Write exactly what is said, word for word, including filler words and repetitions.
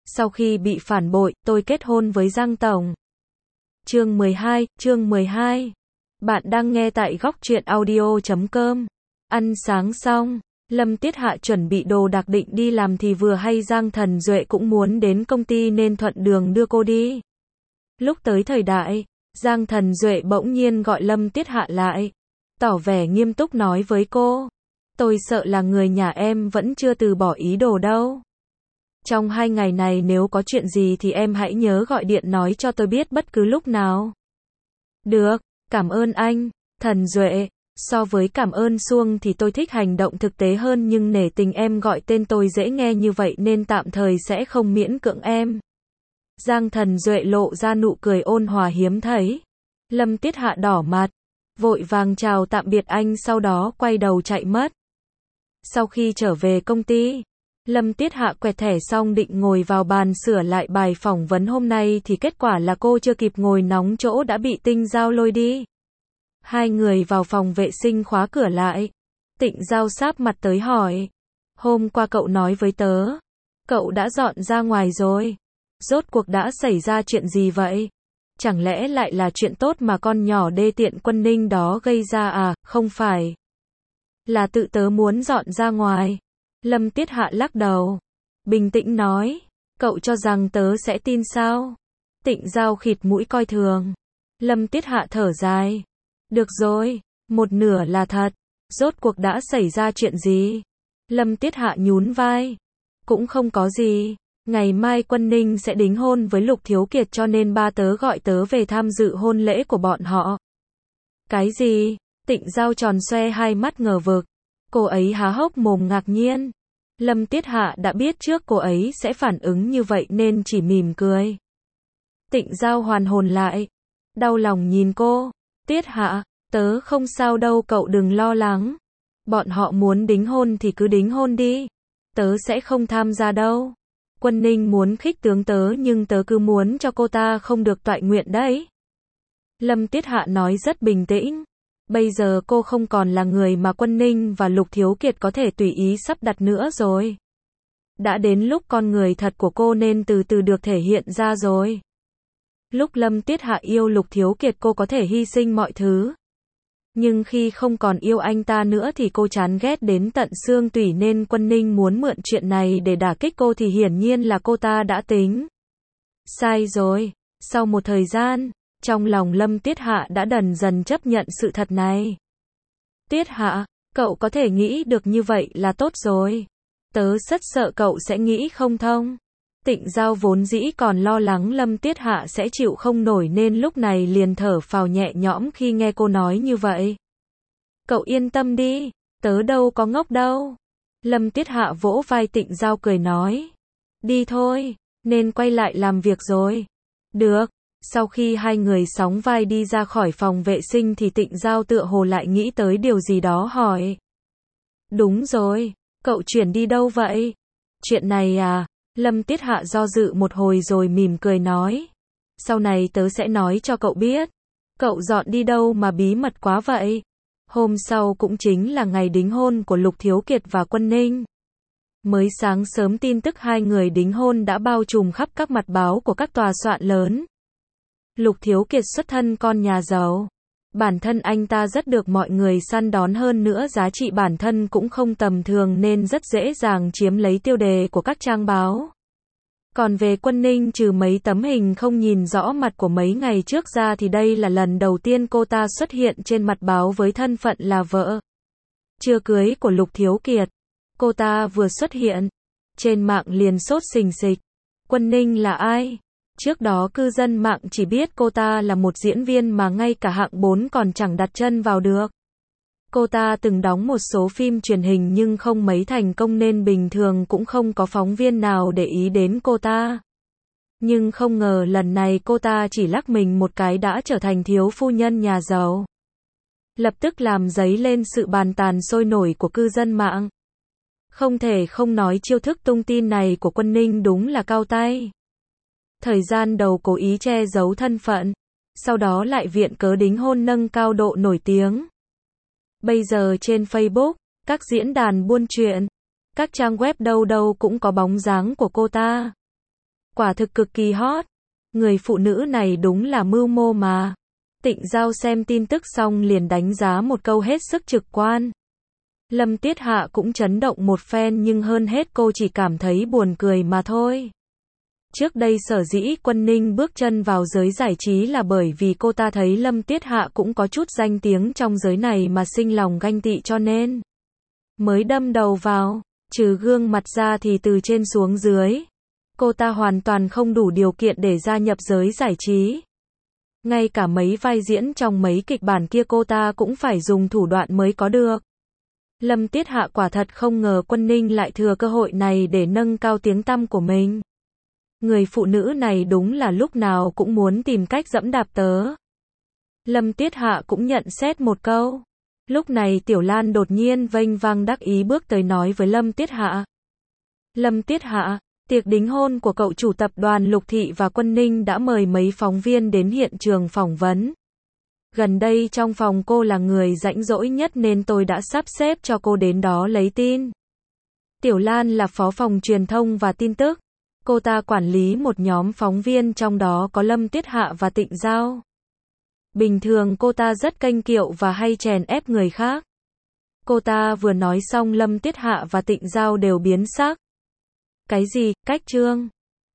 Sau khi bị phản bội, tôi kết hôn với Giang Tổng. Chương mười hai, chương mười hai. Bạn đang nghe tại góc truyện audio chấm com. Ăn sáng xong, Lâm Tiết Hạ chuẩn bị đồ đạc định đi làm thì vừa hay Giang Thần Duệ cũng muốn đến công ty nên thuận đường đưa cô đi. Lúc tới thời đại, Giang Thần Duệ bỗng nhiên gọi Lâm Tiết Hạ lại, tỏ vẻ nghiêm túc nói với cô, tôi sợ là người nhà em vẫn chưa từ bỏ ý đồ đâu. Trong hai ngày này nếu có chuyện gì thì em hãy nhớ gọi điện nói cho tôi biết bất cứ lúc nào. Được, cảm ơn anh, Thần Duệ. So với cảm ơn suông thì tôi thích hành động thực tế hơn, nhưng nể tình em gọi tên tôi dễ nghe như vậy nên tạm thời sẽ không miễn cưỡng em. Giang Thần Duệ lộ ra nụ cười ôn hòa hiếm thấy. Lâm Tiết Hạ đỏ mặt, vội vàng chào tạm biệt anh sau đó quay đầu chạy mất. Sau khi trở về công ty, Lâm Tiết Hạ quẹt thẻ xong định ngồi vào bàn sửa lại bài phỏng vấn hôm nay thì kết quả là cô chưa kịp ngồi nóng chỗ đã bị Tịnh Giao lôi đi. Hai người vào phòng vệ sinh khóa cửa lại. Tịnh Giao sáp mặt tới hỏi, hôm qua cậu nói với tớ, cậu đã dọn ra ngoài rồi. Rốt cuộc đã xảy ra chuyện gì vậy? Chẳng lẽ lại là chuyện tốt mà con nhỏ đê tiện Quân Ninh đó gây ra à? Không phải là tự tớ muốn dọn ra ngoài. Lâm Tiết Hạ lắc đầu, bình tĩnh nói, cậu cho rằng tớ sẽ tin sao? Tịnh Giao khịt mũi coi thường. Lâm Tiết Hạ thở dài, được rồi, một nửa là thật. Rốt cuộc đã xảy ra chuyện gì? Lâm Tiết Hạ nhún vai, cũng không có gì. Ngày mai Quân Ninh sẽ đính hôn với Lục Thiếu Kiệt cho nên ba tớ gọi tớ về tham dự hôn lễ của bọn họ. Cái gì? Tịnh Giao tròn xoe hai mắt ngờ vực. Cô ấy há hốc mồm ngạc nhiên. Lâm Tiết Hạ đã biết trước cô ấy sẽ phản ứng như vậy nên chỉ mỉm cười. Tịnh Giao hoàn hồn lại, đau lòng nhìn cô. Tiết Hạ, tớ không sao đâu, cậu đừng lo lắng. Bọn họ muốn đính hôn thì cứ đính hôn đi. Tớ sẽ không tham gia đâu. Quân Ninh muốn khích tướng tớ nhưng tớ cứ muốn cho cô ta không được toại nguyện đấy. Lâm Tiết Hạ nói rất bình tĩnh. Bây giờ cô không còn là người mà Quân Ninh và Lục Thiếu Kiệt có thể tùy ý sắp đặt nữa rồi. Đã đến lúc con người thật của cô nên từ từ được thể hiện ra rồi. Lúc Lâm Tiết Hạ yêu Lục Thiếu Kiệt cô có thể hy sinh mọi thứ. Nhưng khi không còn yêu anh ta nữa thì cô chán ghét đến tận xương tủy nên Quân Ninh muốn mượn chuyện này để đả kích cô thì hiển nhiên là cô ta đã tính sai rồi. Sau một thời gian, trong lòng Lâm Tiết Hạ đã dần dần chấp nhận sự thật này. Tiết Hạ, cậu có thể nghĩ được như vậy là tốt rồi. Tớ rất sợ cậu sẽ nghĩ không thông. Tịnh Giao vốn dĩ còn lo lắng Lâm Tiết Hạ sẽ chịu không nổi nên lúc này liền thở phào nhẹ nhõm khi nghe cô nói như vậy. Cậu yên tâm đi, tớ đâu có ngốc đâu. Lâm Tiết Hạ vỗ vai Tịnh Giao cười nói. Đi thôi, nên quay lại làm việc rồi. Được. Sau khi hai người sóng vai đi ra khỏi phòng vệ sinh thì Tịnh Giao tựa hồ lại nghĩ tới điều gì đó hỏi. Đúng rồi, cậu chuyển đi đâu vậy? Chuyện này à? Lâm Tiết Hạ do dự một hồi rồi mỉm cười nói. Sau này tớ sẽ nói cho cậu biết. Cậu dọn đi đâu mà bí mật quá vậy? Hôm sau cũng chính là ngày đính hôn của Lục Thiếu Kiệt và Quân Ninh. Mới sáng sớm tin tức hai người đính hôn đã bao trùm khắp các mặt báo của các tòa soạn lớn. Lục Thiếu Kiệt xuất thân con nhà giàu. Bản thân anh ta rất được mọi người săn đón, hơn nữa giá trị bản thân cũng không tầm thường nên rất dễ dàng chiếm lấy tiêu đề của các trang báo. Còn về Quân Ninh, trừ mấy tấm hình không nhìn rõ mặt của mấy ngày trước ra thì đây là lần đầu tiên cô ta xuất hiện trên mặt báo với thân phận là vợ chưa cưới của Lục Thiếu Kiệt. Cô ta vừa xuất hiện, trên mạng liền sốt sình sịch. Quân Ninh là ai? Trước đó cư dân mạng chỉ biết cô ta là một diễn viên mà ngay cả hạng bốn còn chẳng đặt chân vào được. Cô ta từng đóng một số phim truyền hình nhưng không mấy thành công nên bình thường cũng không có phóng viên nào để ý đến cô ta. Nhưng không ngờ lần này cô ta chỉ lắc mình một cái đã trở thành thiếu phu nhân nhà giàu. Lập tức làm dấy lên sự bàn tán sôi nổi của cư dân mạng. Không thể không nói chiêu thức tung tin này của Quân Ninh đúng là cao tay. Thời gian đầu cố ý che giấu thân phận, sau đó lại viện cớ đính hôn nâng cao độ nổi tiếng. Bây giờ trên Facebook, các diễn đàn buôn chuyện, các trang web đâu đâu cũng có bóng dáng của cô ta. quả thực cực kỳ hot. Người phụ nữ này đúng là mưu mô mà. Tịnh Giao xem tin tức xong liền đánh giá một câu hết sức trực quan. Lâm Tiết Hạ cũng chấn động một phen nhưng hơn hết cô chỉ cảm thấy buồn cười mà thôi. Trước đây sở dĩ Quân Ninh bước chân vào giới giải trí là bởi vì cô ta thấy Lâm Tiết Hạ cũng có chút danh tiếng trong giới này mà sinh lòng ganh tị cho nên mới đâm đầu vào. Trừ gương mặt ra thì từ trên xuống dưới, cô ta hoàn toàn không đủ điều kiện để gia nhập giới giải trí. Ngay cả mấy vai diễn trong mấy kịch bản kia cô ta cũng phải dùng thủ đoạn mới có được. Lâm Tiết Hạ quả thật không ngờ Quân Ninh lại thừa cơ hội này để nâng cao tiếng tăm của mình. Người phụ nữ này đúng là lúc nào cũng muốn tìm cách giẫm đạp tớ. Lâm Tiết Hạ cũng nhận xét một câu. Lúc này Tiểu Lan đột nhiên vênh vang đắc ý bước tới nói với Lâm Tiết Hạ. Lâm Tiết Hạ, tiệc đính hôn của cậu chủ tập đoàn Lục Thị và Quân Ninh đã mời mấy phóng viên đến hiện trường phỏng vấn. Gần đây trong phòng cô là người rảnh rỗi nhất nên tôi đã sắp xếp cho cô đến đó lấy tin. Tiểu Lan là phó phòng truyền thông và tin tức. Cô ta quản lý một nhóm phóng viên trong đó có Lâm Tiết Hạ và Tịnh Giao. Bình thường cô ta rất kênh kiệu và hay chèn ép người khác. Cô ta vừa nói xong Lâm Tiết Hạ và Tịnh Giao đều biến sắc. Cái gì, cách trương?